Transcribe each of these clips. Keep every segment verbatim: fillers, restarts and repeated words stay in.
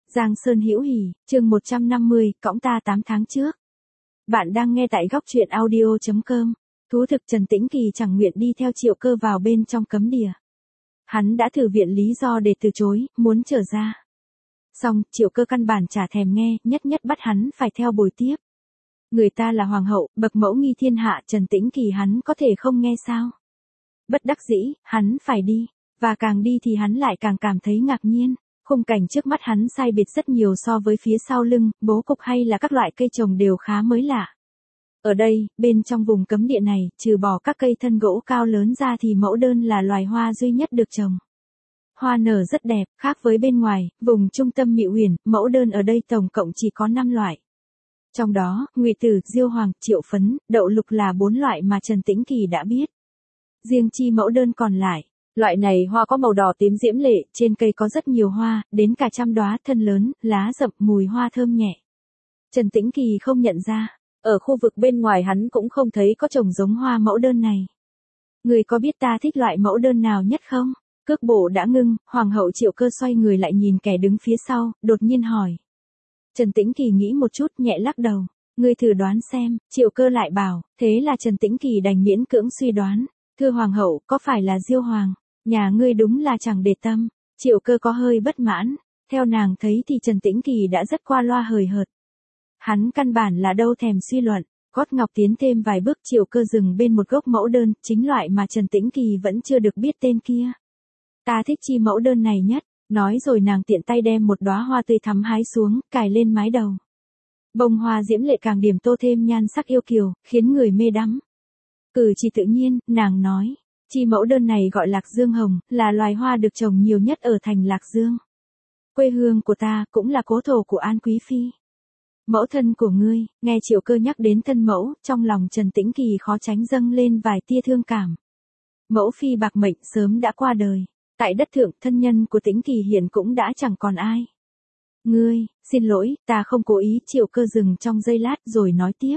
Giang Sơn Hữu Hỉ, chương một trăm năm mươi, cõng ta tám tháng trước. Bạn đang nghe tại góc truyện audio chấm com. Thú thực Trần Tĩnh Kỳ chẳng nguyện đi theo Triệu Cơ vào bên trong cấm địa. Hắn đã thử viện lý do để từ chối, muốn trở ra. Xong, Triệu Cơ căn bản chả thèm nghe, nhất nhất bắt hắn phải theo bồi tiếp. Người ta là hoàng hậu, bậc mẫu nghi thiên hạ, Trần Tĩnh Kỳ hắn có thể không nghe sao? Bất đắc dĩ, hắn phải đi, và càng đi thì hắn lại càng cảm thấy ngạc nhiên. Khung cảnh trước mắt hắn sai biệt rất nhiều so với phía sau lưng, bố cục hay là các loại cây trồng đều khá mới lạ. Ở đây, bên trong vùng cấm địa này, trừ bỏ các cây thân gỗ cao lớn ra thì mẫu đơn là loài hoa duy nhất được trồng. Hoa nở rất đẹp, khác với bên ngoài, vùng trung tâm Mị Uyển, mẫu đơn ở đây tổng cộng chỉ có năm loại. Trong đó, ngụy tử, diêu hoàng, triệu phấn, đậu lục là bốn loại mà Trần Tĩnh Kỳ đã biết. Riêng chi mẫu đơn còn lại. Loại này hoa có màu đỏ tím diễm lệ, trên cây có rất nhiều hoa, đến cả trăm đóa, thân lớn, lá rậm, mùi hoa thơm nhẹ. Trần Tĩnh Kỳ không nhận ra, ở khu vực bên ngoài hắn cũng không thấy có trồng giống hoa mẫu đơn này. Người có biết ta thích loại mẫu đơn nào nhất không? Cước bộ đã ngưng, Hoàng hậu Triệu Cơ xoay người lại nhìn kẻ đứng phía sau, đột nhiên hỏi. Trần Tĩnh Kỳ nghĩ một chút, nhẹ lắc đầu. Ngươi thử đoán xem, Triệu Cơ lại bảo, thế là Trần Tĩnh Kỳ đành miễn cưỡng suy đoán. Thưa Hoàng hậu, có phải là diêu hoàng? Nhà ngươi đúng là chẳng để tâm. Triệu Cơ có hơi bất mãn. Theo nàng thấy thì Trần Tĩnh Kỳ đã rất qua loa hời hợt. Hắn căn bản là đâu thèm suy luận. Gót ngọc tiến thêm vài bước, Triệu Cơ dừng bên một gốc mẫu đơn, chính loại mà Trần Tĩnh Kỳ vẫn chưa được biết tên kia. Ta thích chi mẫu đơn này nhất. Nói rồi nàng tiện tay đem một đóa hoa tươi thắm hái xuống, cài lên mái đầu. Bông hoa diễm lệ càng điểm tô thêm nhan sắc yêu kiều, khiến người mê đắm. Cử chỉ tự nhiên, nàng nói. Chi mẫu đơn này gọi Lạc Dương Hồng, là loài hoa được trồng nhiều nhất ở thành Lạc Dương. Quê hương của ta, cũng là cố thổ của An Quý Phi. Mẫu thân của ngươi, nghe Triệu Cơ nhắc đến thân mẫu, trong lòng Trần Tĩnh Kỳ khó tránh dâng lên vài tia thương cảm. Mẫu phi bạc mệnh sớm đã qua đời. Tại đất thượng, thân nhân của Tĩnh Kỳ hiện cũng đã chẳng còn ai. Ngươi, xin lỗi, ta không cố ý. Triệu Cơ dừng trong giây lát rồi nói tiếp.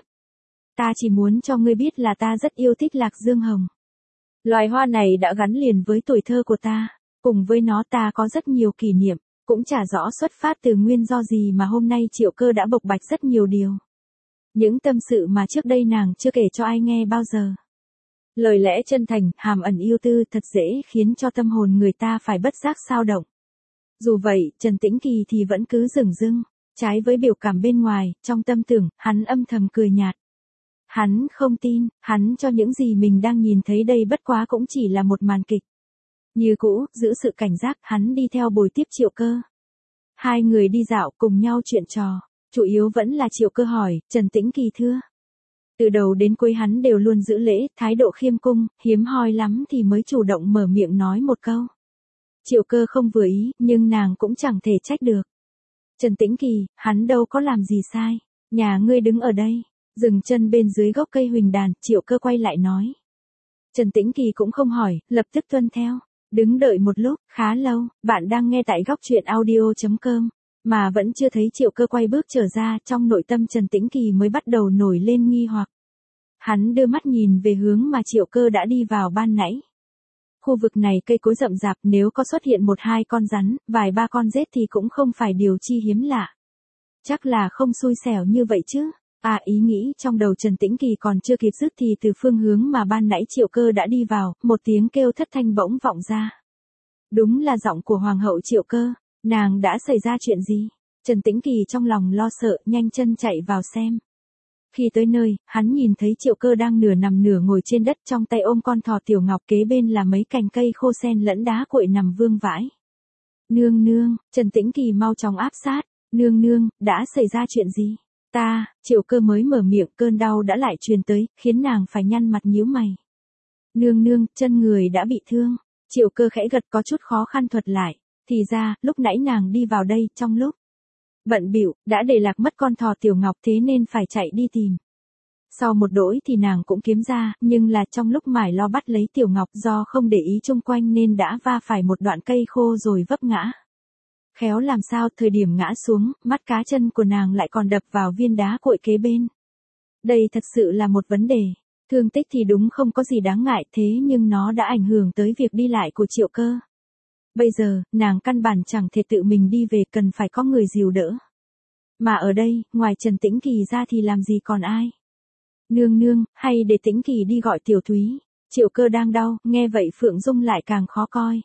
Ta chỉ muốn cho ngươi biết là ta rất yêu thích Lạc Dương Hồng. Loài hoa này đã gắn liền với tuổi thơ của ta, cùng với nó ta có rất nhiều kỷ niệm, cũng chả rõ xuất phát từ nguyên do gì mà hôm nay Triệu Cơ đã bộc bạch rất nhiều điều. Những tâm sự mà trước đây nàng chưa kể cho ai nghe bao giờ. Lời lẽ chân thành, hàm ẩn yêu tư thật dễ khiến cho tâm hồn người ta phải bất giác xao động. Dù vậy, Trần Tĩnh Kỳ thì vẫn cứ dửng dưng, trái với biểu cảm bên ngoài, trong tâm tưởng, hắn âm thầm cười nhạt. Hắn không tin, hắn cho những gì mình đang nhìn thấy đây bất quá cũng chỉ là một màn kịch. Như cũ, giữ sự cảnh giác, hắn đi theo bồi tiếp Triệu Cơ. Hai người đi dạo cùng nhau chuyện trò, chủ yếu vẫn là Triệu Cơ hỏi, Trần Tĩnh Kỳ thưa. Từ đầu đến cuối hắn đều luôn giữ lễ, thái độ khiêm cung, hiếm hoi lắm thì mới chủ động mở miệng nói một câu. Triệu Cơ không vừa ý, nhưng nàng cũng chẳng thể trách được. Trần Tĩnh Kỳ, hắn đâu có làm gì sai, nhà ngươi đứng ở đây. Dừng chân bên dưới gốc cây huỳnh đàn, Triệu Cơ quay lại nói. Trần Tĩnh Kỳ cũng không hỏi, lập tức tuân theo. Đứng đợi một lúc, khá lâu, bạn đang nghe tại góc truyện audio chấm com, mà vẫn chưa thấy Triệu Cơ quay bước trở ra, trong nội tâm Trần Tĩnh Kỳ mới bắt đầu nổi lên nghi hoặc. Hắn đưa mắt nhìn về hướng mà Triệu Cơ đã đi vào ban nãy. Khu vực này cây cối rậm rạp, nếu có xuất hiện một hai con rắn, vài ba con rết thì cũng không phải điều chi hiếm lạ. Chắc là không xui xẻo như vậy chứ. À, ý nghĩ trong đầu Trần Tĩnh Kỳ còn chưa kịp dứt thì từ phương hướng mà ban nãy Triệu Cơ đã đi vào, một tiếng kêu thất thanh bỗng vọng ra. Đúng là giọng của Hoàng hậu Triệu Cơ. Nàng đã xảy ra chuyện gì? Trần Tĩnh Kỳ trong lòng lo sợ, nhanh chân chạy vào xem. Khi tới nơi, hắn nhìn thấy Triệu Cơ đang nửa nằm nửa ngồi trên đất, trong tay ôm con thỏ tiểu ngọc, kế bên là mấy cành cây khô sen lẫn đá cuội nằm vương vãi. Nương nương, Trần Tĩnh Kỳ mau chóng áp sát. Nương nương, đã xảy ra chuyện gì? Ta, Triệu Cơ mới mở miệng, cơn đau đã lại truyền tới, khiến nàng phải nhăn mặt nhíu mày. Nương nương, chân người đã bị thương. Triệu Cơ khẽ gật có chút khó khăn thuật lại. Thì ra, lúc nãy nàng đi vào đây, trong lúc bận bịu đã để lạc mất con thỏ tiểu ngọc, thế nên phải chạy đi tìm. Sau một đỗi thì nàng cũng kiếm ra, nhưng là trong lúc mải lo bắt lấy tiểu ngọc, do không để ý chung quanh nên đã va phải một đoạn cây khô rồi vấp ngã. Khéo làm sao, thời điểm ngã xuống, mắt cá chân của nàng lại còn đập vào viên đá cuội kế bên. Đây thật sự là một vấn đề. Thương tích thì đúng không có gì đáng ngại, thế nhưng nó đã ảnh hưởng tới việc đi lại của Triệu Cơ. Bây giờ, nàng căn bản chẳng thể tự mình đi về, cần phải có người dìu đỡ. Mà ở đây, ngoài Trần Tĩnh Kỳ ra thì làm gì còn ai? Nương nương, hay để Tĩnh Kỳ đi gọi Tiểu Thúy. Triệu Cơ đang đau, nghe vậy Phượng Dung lại càng khó coi.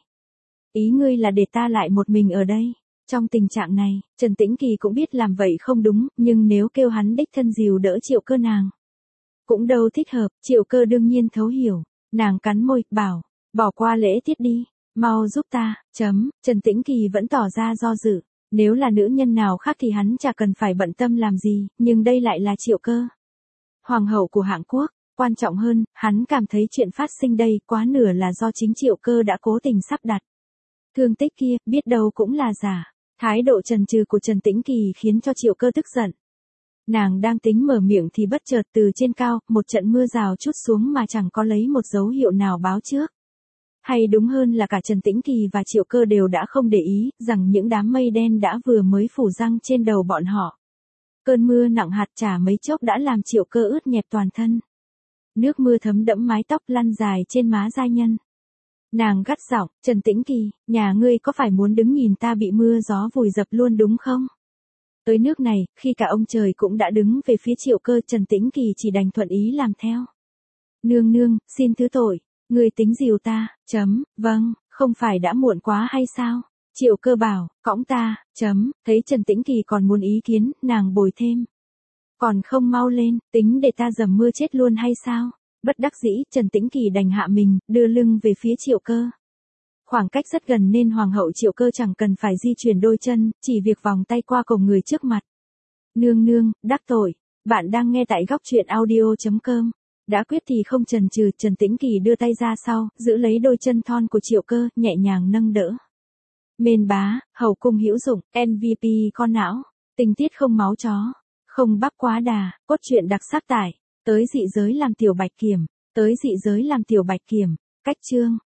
Ý ngươi là để ta lại một mình ở đây. Trong tình trạng này, Trần Tĩnh Kỳ cũng biết làm vậy không đúng, nhưng nếu kêu hắn đích thân dìu đỡ Triệu Cơ nàng cũng đâu thích hợp. Triệu Cơ đương nhiên thấu hiểu, nàng cắn môi, bảo, bỏ qua lễ tiết đi, mau giúp ta, chấm. Trần Tĩnh Kỳ vẫn tỏ ra do dự, nếu là nữ nhân nào khác thì hắn chả cần phải bận tâm làm gì, nhưng đây lại là Triệu Cơ, hoàng hậu của Hạng Quốc. Quan trọng hơn, hắn cảm thấy chuyện phát sinh đây quá nửa là do chính Triệu Cơ đã cố tình sắp đặt. Thương tích kia, biết đâu cũng là giả. Thái độ chần chừ của Trần Tĩnh Kỳ khiến cho Triệu Cơ tức giận. Nàng đang tính mở miệng thì bất chợt từ trên cao, một trận mưa rào trút xuống mà chẳng có lấy một dấu hiệu nào báo trước. Hay đúng hơn là cả Trần Tĩnh Kỳ và Triệu Cơ đều đã không để ý, rằng những đám mây đen đã vừa mới phủ răng trên đầu bọn họ. Cơn mưa nặng hạt chả mấy chốc đã làm Triệu Cơ ướt nhẹp toàn thân. Nước mưa thấm đẫm mái tóc lăn dài trên má giai nhân. Nàng gắt giọng, Trần Tĩnh Kỳ, nhà ngươi có phải muốn đứng nhìn ta bị mưa gió vùi dập luôn đúng không? Tới nước này, khi cả ông trời cũng đã đứng về phía Triệu Cơ, Trần Tĩnh Kỳ chỉ đành thuận ý làm theo. Nương nương, xin thứ tội, ngươi tính dìu ta, chấm, vâng, không phải đã muộn quá hay sao? Triệu Cơ bảo, cõng ta, chấm, thấy Trần Tĩnh Kỳ còn muốn ý kiến, nàng bồi thêm. Còn không mau lên, tính để ta dầm mưa chết luôn hay sao? Bất đắc dĩ, Trần Tĩnh Kỳ đành hạ mình, đưa lưng về phía Triệu Cơ. Khoảng cách rất gần nên Hoàng hậu Triệu Cơ chẳng cần phải di chuyển đôi chân, chỉ việc vòng tay qua cổng người trước mặt. Nương nương, đắc tội, bạn đang nghe tại góc truyện audio chấm com. Đã quyết thì không chần chừ, Trần Tĩnh Kỳ đưa tay ra sau, giữ lấy đôi chân thon của Triệu Cơ, nhẹ nhàng nâng đỡ. Mên bá, hậu cung hữu dụng, em vê pê con não, tình tiết không máu chó, không bắp quá đà, cốt truyện đặc sắc tải. Tới dị giới làm tiểu bạch kiểm, tới dị giới làm tiểu bạch kiểm, cách chương.